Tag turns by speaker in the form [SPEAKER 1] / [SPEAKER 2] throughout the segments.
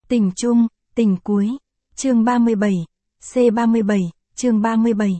[SPEAKER 1] Tình chung, tình cuối. Chương 37. C37, chương 37.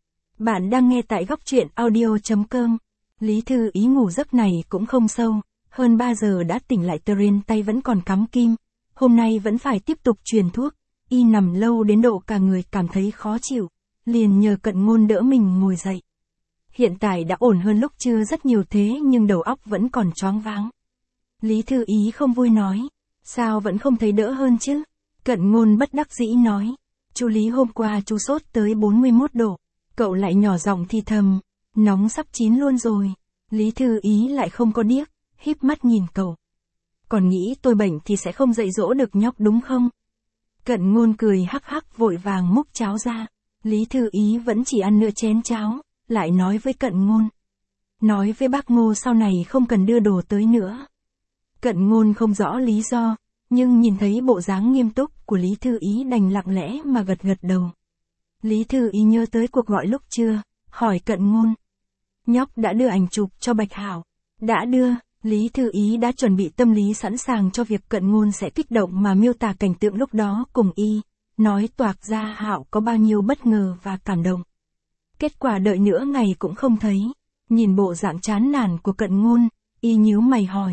[SPEAKER 1] Bạn đang nghe tại góc truyện audio.com. Lý Thư Ý ngủ giấc này cũng không sâu, hơn 3 giờ đã tỉnh lại, trên tay vẫn còn cắm kim. Hôm nay vẫn phải tiếp tục truyền thuốc, y nằm lâu đến độ cả người cảm thấy khó chịu, liền nhờ Cận Ngôn đỡ mình ngồi dậy. Hiện tại đã ổn hơn lúc trưa rất nhiều, thế nhưng đầu óc vẫn còn choáng váng. Lý Thư Ý không vui nói, sao vẫn không thấy đỡ hơn chứ? Cận Ngôn bất đắc dĩ nói, chú Lý hôm qua chú sốt tới 41 độ, cậu lại nhỏ giọng thì thầm, nóng sắp chín luôn rồi. Lý Thư Ý lại không có điếc, híp mắt nhìn cậu. Còn nghĩ tôi bệnh thì sẽ không dạy dỗ được nhóc đúng không? Cận Ngôn cười hắc hắc vội vàng múc cháo ra. Lý Thư Ý vẫn chỉ ăn nửa chén cháo, lại nói với Cận Ngôn. Nói với bác Ngô sau này không cần đưa đồ tới nữa. Cận Ngôn không rõ lý do, nhưng nhìn thấy bộ dáng nghiêm túc của Lý Thư Ý đành lặng lẽ mà gật gật đầu. Lý Thư Ý nhớ tới cuộc gọi lúc trưa, hỏi Cận Ngôn. Nhóc đã đưa ảnh chụp cho Bạch Hảo. Đã đưa. Lý Thư Ý đã chuẩn bị tâm lý sẵn sàng cho việc Cận Ngôn sẽ kích động mà miêu tả cảnh tượng lúc đó cùng y, nói toạc ra Hảo có bao nhiêu bất ngờ và cảm động. Kết quả đợi nửa ngày cũng không thấy. Nhìn bộ dạng chán nản của Cận Ngôn, y nhíu mày hỏi.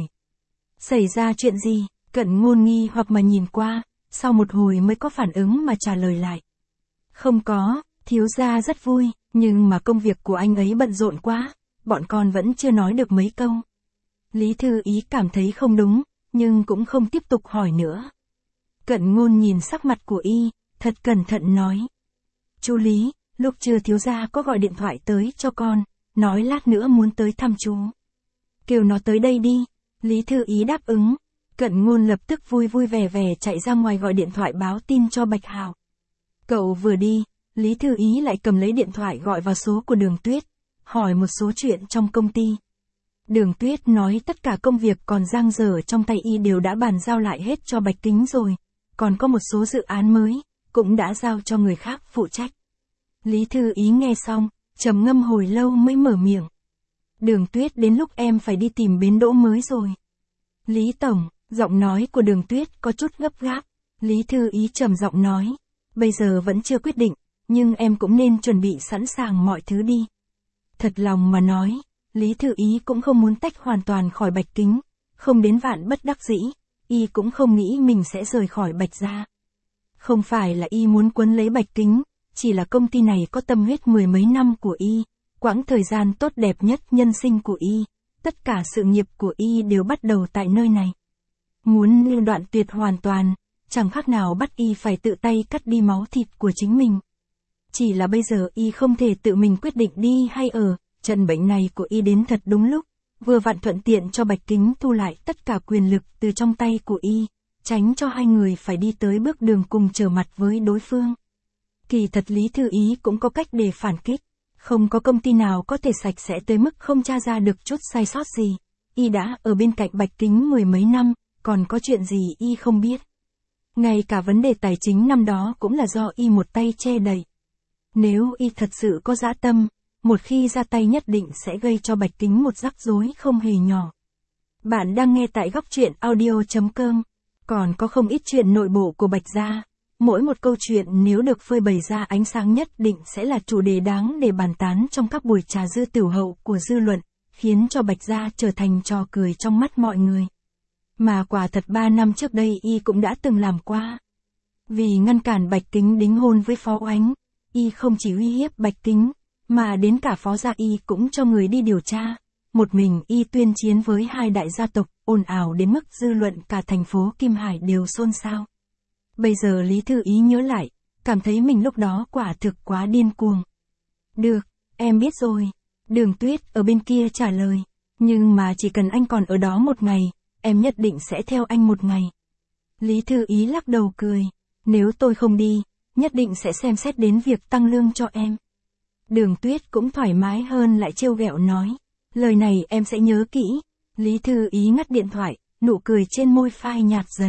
[SPEAKER 1] Xảy ra chuyện gì? Cận Ngôn nghi hoặc mà nhìn qua, sau một hồi mới có phản ứng mà trả lời lại. Không có, thiếu gia rất vui, nhưng mà công việc của anh ấy bận rộn quá, bọn con vẫn chưa nói được mấy câu. Lý Thư Ý cảm thấy không đúng, nhưng cũng không tiếp tục hỏi nữa. Cận Ngôn nhìn sắc mặt của y, thật cẩn thận nói. Chú Lý, lúc trưa thiếu gia có gọi điện thoại tới cho con, nói lát nữa muốn tới thăm chú. Kêu nó tới đây đi. Lý Thư Ý đáp ứng. Cận Ngôn lập tức vui vui vẻ vẻ chạy ra ngoài gọi điện thoại báo tin cho Bạch Hảo. Cậu vừa đi, Lý Thư Ý lại cầm lấy điện thoại gọi vào số của Đường Tuyết, hỏi một số chuyện trong công ty. Đường Tuyết nói tất cả công việc còn dang dở trong tay y đều đã bàn giao lại hết cho Bạch Kính rồi, còn có một số dự án mới, cũng đã giao cho người khác phụ trách. Lý Thư Ý nghe xong, trầm ngâm hồi lâu mới mở miệng. Đường Tuyết, đến lúc em phải đi tìm bến đỗ mới rồi. Lý Tổng, giọng nói của Đường Tuyết có chút gấp gáp. Lý Thư Ý trầm giọng nói, bây giờ vẫn chưa quyết định, nhưng em cũng nên chuẩn bị sẵn sàng mọi thứ đi. Thật lòng mà nói, Lý Thư Ý cũng không muốn tách hoàn toàn khỏi Bạch Kính, không đến vạn bất đắc dĩ, y cũng không nghĩ mình sẽ rời khỏi Bạch gia. Không phải là y muốn quấn lấy Bạch Kính, chỉ là công ty này có tâm huyết mười mấy năm của y, quãng thời gian tốt đẹp nhất nhân sinh của y, tất cả sự nghiệp của y đều bắt đầu tại nơi này. Muốn đoạn tuyệt hoàn toàn, chẳng khác nào bắt y phải tự tay cắt đi máu thịt của chính mình. Chỉ là bây giờ y không thể tự mình quyết định đi hay ở, trận bệnh này của y đến thật đúng lúc, vừa vặn thuận tiện cho Bạch Kính thu lại tất cả quyền lực từ trong tay của y, tránh cho hai người phải đi tới bước đường cùng trở mặt với đối phương. Kỳ thật Lý Thư Ý cũng có cách để phản kích, không có công ty nào có thể sạch sẽ tới mức không tra ra được chút sai sót gì. Y đã ở bên cạnh Bạch Kính mười mấy năm, còn có chuyện gì y không biết. Ngay cả vấn đề tài chính năm đó cũng là do y một tay che đậy. Nếu y thật sự có dã tâm, một khi ra tay nhất định sẽ gây cho Bạch Kính một rắc rối không hề nhỏ. Bạn đang nghe tại góc truyện audio.com. Còn có không ít chuyện nội bộ của Bạch gia. Mỗi một câu chuyện nếu được phơi bày ra ánh sáng nhất định sẽ là chủ đề đáng để bàn tán trong các buổi trà dư tiểu hậu của dư luận, khiến cho Bạch gia trở thành trò cười trong mắt mọi người. Mà quả thật 3 năm trước đây y cũng đã từng làm qua. Vì ngăn cản Bạch Kính đính hôn với Phó Oánh, y không chỉ uy hiếp Bạch Kính, mà đến cả Phó gia y cũng cho người đi điều tra. Một mình y tuyên chiến với hai đại gia tộc, ồn ào đến mức dư luận cả thành phố Kim Hải đều xôn xao. Bây giờ Lý Thư Ý nhớ lại, cảm thấy mình lúc đó quả thực quá điên cuồng. Được, em biết rồi. Đường Tuyết ở bên kia trả lời. Nhưng mà chỉ cần anh còn ở đó một ngày, em nhất định sẽ theo anh một ngày. Lý Thư Ý lắc đầu cười. Nếu tôi không đi, nhất định sẽ xem xét đến việc tăng lương cho em. Đường Tuyết cũng thoải mái hơn lại trêu ghẹo nói. Lời này em sẽ nhớ kỹ. Lý Thư Ý ngắt điện thoại, nụ cười trên môi phai nhạt dần.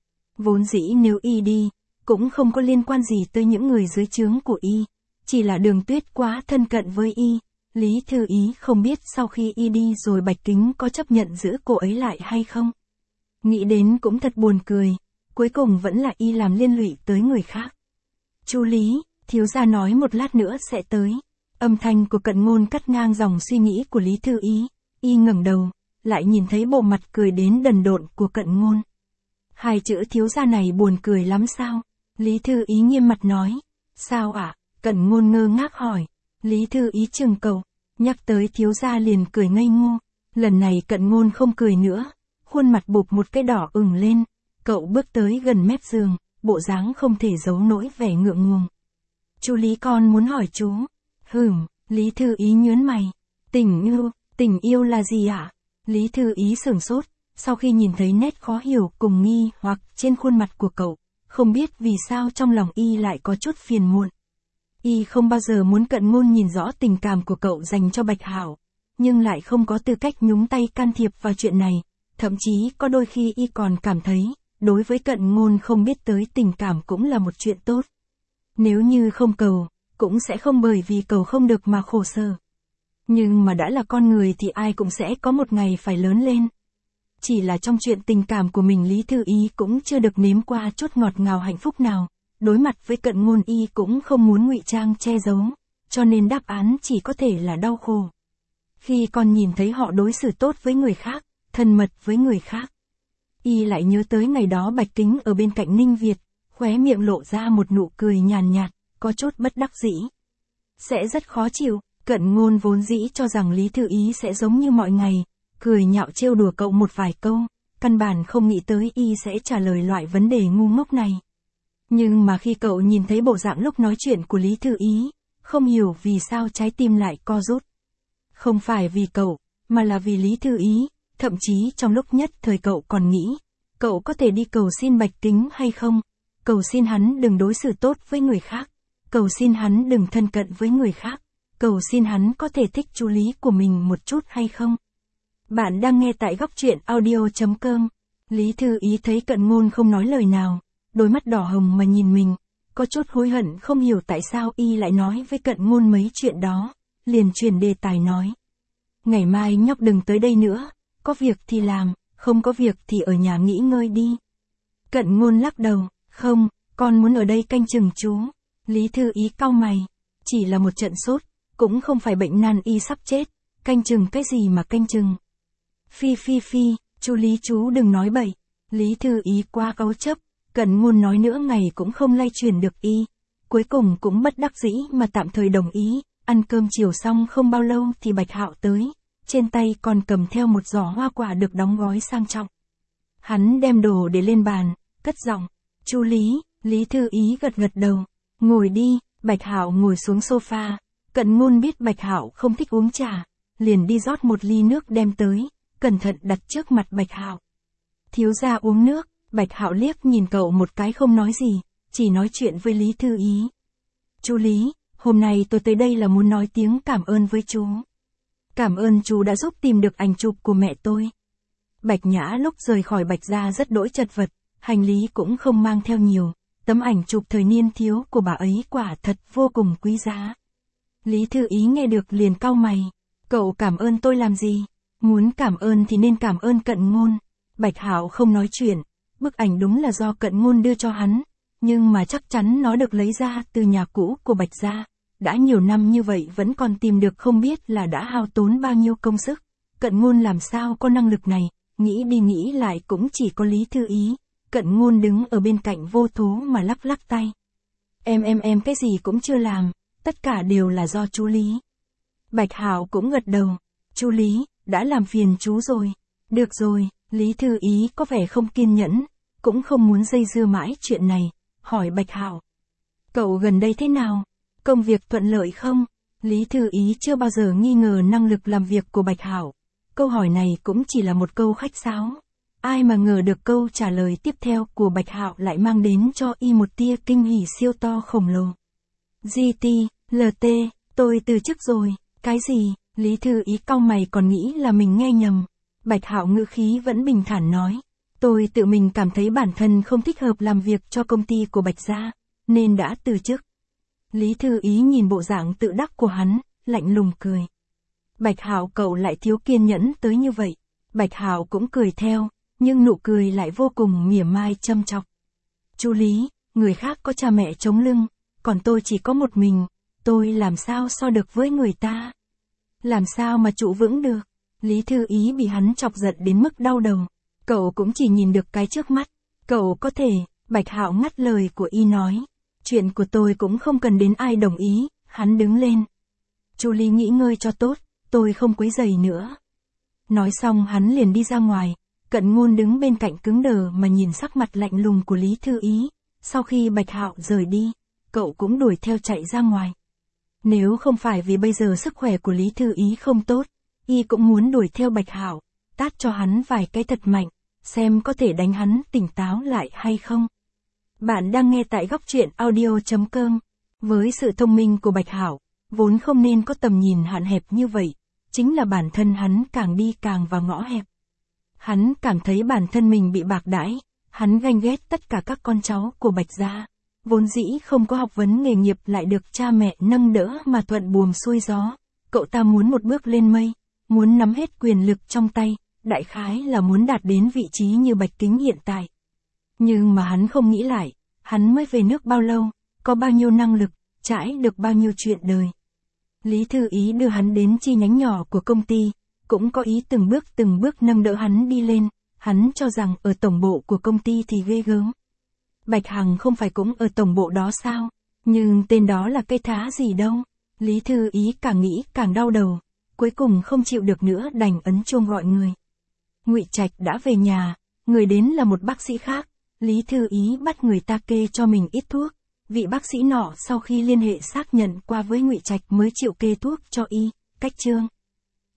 [SPEAKER 1] Vốn dĩ nếu y đi, cũng không có liên quan gì tới những người dưới trướng của y, chỉ là Đường Tuyết quá thân cận với y. Lý Thư Ý không biết sau khi y đi rồi Bạch Kính có chấp nhận giữ cô ấy lại hay không. Nghĩ đến cũng thật buồn cười, cuối cùng vẫn là y làm liên lụy tới người khác. Chú Lý, thiếu gia nói một lát nữa sẽ tới. Âm thanh của Cận Ngôn cắt ngang dòng suy nghĩ của Lý Thư Ý, y ngẩng đầu, lại nhìn thấy bộ mặt cười đến đần độn của Cận Ngôn. Hai chữ thiếu gia này buồn cười lắm sao? Lý Thư Ý nghiêm mặt nói. Sao ạ? Cận Ngôn ngơ ngác hỏi. Lý Thư Ý trừng cậu, nhắc tới thiếu gia liền cười ngây ngô. Lần này Cận Ngôn không cười nữa, khuôn mặt bụp một cái đỏ ửng lên. Cậu bước tới gần mép giường, bộ dáng không thể giấu nổi vẻ ngượng ngùng. Chú Lý con muốn hỏi chú. Lý Thư Ý nhớn mày. Tình yêu là gì ạ? Lý Thư Ý sửng sốt, sau khi nhìn thấy nét khó hiểu cùng nghi hoặc trên khuôn mặt của cậu, không biết vì sao trong lòng y lại có chút phiền muộn. Y không bao giờ muốn Cận Ngôn nhìn rõ tình cảm của cậu dành cho Bạch Hạo, nhưng lại không có tư cách nhúng tay can thiệp vào chuyện này, thậm chí có đôi khi y còn cảm thấy, đối với Cận Ngôn không biết tới tình cảm cũng là một chuyện tốt. Nếu như không cầu, cũng sẽ không bởi vì cầu không được mà khổ sở. Nhưng mà đã là con người thì ai cũng sẽ có một ngày phải lớn lên. Chỉ là trong chuyện tình cảm của mình Lý Thư Ý cũng chưa được nếm qua chút ngọt ngào hạnh phúc nào, đối mặt với Cận Ngôn y cũng không muốn ngụy trang che giấu, cho nên đáp án chỉ có thể là đau khổ. Khi con nhìn thấy họ đối xử tốt với người khác, thân mật với người khác, y lại nhớ tới ngày đó Bạch Kính ở bên cạnh Ninh Việt, khóe miệng lộ ra một nụ cười nhàn nhạt, có chút bất đắc dĩ. Sẽ rất khó chịu. Cận Ngôn vốn dĩ cho rằng Lý Thư Ý sẽ giống như mọi ngày, cười nhạo trêu đùa cậu một vài câu, căn bản không nghĩ tới y sẽ trả lời loại vấn đề ngu ngốc này. Nhưng mà khi cậu nhìn thấy bộ dạng lúc nói chuyện của Lý Thư Ý, không hiểu vì sao trái tim lại co rút. Không phải vì cậu, mà là vì Lý Thư Ý, thậm chí trong lúc nhất thời cậu còn nghĩ, cậu có thể đi cầu xin Bạch Kính hay không, cầu xin hắn đừng đối xử tốt với người khác, cầu xin hắn đừng thân cận với người khác. Cầu xin hắn có thể thích chú Lý của mình một chút hay không? Bạn đang nghe tại góc truyện audio.com. Lý Thư Ý thấy Cận Ngôn không nói lời nào, đôi mắt đỏ hồng mà nhìn mình, có chút hối hận không hiểu tại sao y lại nói với Cận Ngôn mấy chuyện đó, liền chuyển đề tài nói. Ngày mai nhóc đừng tới đây nữa, có việc thì làm, không có việc thì ở nhà nghỉ ngơi đi. Cận Ngôn lắc đầu, không, con muốn ở đây canh chừng chú. Lý Thư Ý cau mày, chỉ là một trận sốt. Cũng không phải bệnh nan y sắp chết, canh chừng cái gì mà canh chừng. Phi, chú Lý chú đừng nói bậy. Lý Thư Ý quá cáu chấp, Cận Ngôn nói nữa ngày cũng không lay chuyển được y. Cuối cùng cũng bất đắc dĩ mà tạm thời đồng ý, ăn cơm chiều xong không bao lâu thì Bạch Hạo tới, trên tay còn cầm theo một giỏ hoa quả được đóng gói sang trọng. Hắn đem đồ để lên bàn, cất giọng, chú Lý. Lý Thư Ý gật đầu, ngồi đi. Bạch Hạo ngồi xuống sofa. Cận Ngôn biết Bạch Hạo không thích uống trà, liền đi rót một ly nước đem tới, cẩn thận đặt trước mặt Bạch Hạo. Thiếu gia uống nước. Bạch Hạo liếc nhìn cậu một cái không nói gì, chỉ nói chuyện với Lý Thư Ý. Chú Lý, hôm nay tôi tới đây là muốn nói tiếng cảm ơn với chú. Cảm ơn chú đã giúp tìm được ảnh chụp của mẹ tôi. Bạch Nhã lúc rời khỏi Bạch gia rất đỗi chật vật, hành lý cũng không mang theo nhiều, tấm ảnh chụp thời niên thiếu của bà ấy quả thật vô cùng quý giá. Lý Thư Ý nghe được liền cau mày. Cậu cảm ơn tôi làm gì? Muốn cảm ơn thì nên cảm ơn Cận Ngôn. Bạch Hạo không nói chuyện. Bức ảnh đúng là do Cận Ngôn đưa cho hắn. Nhưng mà chắc chắn nó được lấy ra từ nhà cũ của Bạch gia. Đã nhiều năm như vậy vẫn còn tìm được không biết là đã hao tốn bao nhiêu công sức. Cận Ngôn làm sao có năng lực này? Nghĩ đi nghĩ lại cũng chỉ có Lý Thư Ý. Cận Ngôn đứng ở bên cạnh vô thố mà lắc lắc tay. Em cái gì cũng chưa làm. Tất cả đều là do chú Lý. Bạch Hạo cũng gật đầu. Chú Lý, đã làm phiền chú rồi. Được rồi, Lý Thư Ý có vẻ không kiên nhẫn, cũng không muốn dây dưa mãi chuyện này, hỏi Bạch Hạo. Cậu gần đây thế nào? Công việc thuận lợi không? Lý Thư Ý chưa bao giờ nghi ngờ năng lực làm việc của Bạch Hạo. Câu hỏi này cũng chỉ là một câu khách sáo. Ai mà ngờ được câu trả lời tiếp theo của Bạch Hạo lại mang đến cho y một tia kinh hỉ siêu to khổng lồ. LT, tôi từ chức rồi. Cái gì? Lý Thư Ý cau mày còn nghĩ là mình nghe nhầm. Bạch Hạo ngữ khí vẫn bình thản nói. Tôi tự mình cảm thấy bản thân không thích hợp làm việc cho công ty của Bạch gia, nên đã từ chức. Lý Thư Ý nhìn bộ dạng tự đắc của hắn, lạnh lùng cười. Bạch Hạo cậu lại thiếu kiên nhẫn tới như vậy. Bạch Hạo cũng cười theo, nhưng nụ cười lại vô cùng mỉa mai châm chọc. Chu Lý, người khác có cha mẹ chống lưng, còn tôi chỉ có một mình, tôi làm sao so được với người ta? Làm sao mà trụ vững được? Lý Thư Ý bị hắn chọc giận đến mức đau đầu. Cậu cũng chỉ nhìn được cái trước mắt. Cậu có thể, Bạch Hạo ngắt lời của y nói. Chuyện của tôi cũng không cần đến ai đồng ý, hắn đứng lên. Chu Lý nghỉ ngơi cho tốt, tôi không quấy rầy nữa. Nói xong hắn liền đi ra ngoài, Cận Ngôn đứng bên cạnh cứng đờ mà nhìn sắc mặt lạnh lùng của Lý Thư Ý. Sau khi Bạch Hạo rời đi, cậu cũng đuổi theo chạy ra ngoài. Nếu không phải vì bây giờ sức khỏe của Lý Thư Ý không tốt, y cũng muốn đuổi theo Bạch Hạo, tát cho hắn vài cái thật mạnh, xem có thể đánh hắn tỉnh táo lại hay không. Bạn đang nghe tại góc truyện audio.com. Với sự thông minh của Bạch Hạo, vốn không nên có tầm nhìn hạn hẹp như vậy, chính là bản thân hắn càng đi càng vào ngõ hẹp. Hắn cảm thấy bản thân mình bị bạc đãi, hắn ganh ghét tất cả các con cháu của Bạch gia. Vốn dĩ không có học vấn nghề nghiệp lại được cha mẹ nâng đỡ mà thuận buồm xuôi gió. Cậu ta muốn một bước lên mây, muốn nắm hết quyền lực trong tay, đại khái là muốn đạt đến vị trí như Bạch Kính hiện tại. Nhưng mà hắn không nghĩ lại, hắn mới về nước bao lâu, có bao nhiêu năng lực, trải được bao nhiêu chuyện đời. Lý Thư Ý đưa hắn đến chi nhánh nhỏ của công ty, cũng có ý từng bước nâng đỡ hắn đi lên, hắn cho rằng ở tổng bộ của công ty thì ghê gớm. Bạch Hằng không phải cũng ở tổng bộ đó sao? Nhưng tên đó là cây thá gì đâu. Lý Thư Ý càng nghĩ càng đau đầu, cuối cùng không chịu được nữa đành ấn chuông gọi người. Ngụy Trạch đã về nhà, người đến là một bác sĩ khác. Lý Thư Ý bắt người ta kê cho mình ít thuốc. Vị bác sĩ nọ sau khi liên hệ xác nhận qua với Ngụy Trạch mới chịu kê thuốc cho y. Cách chương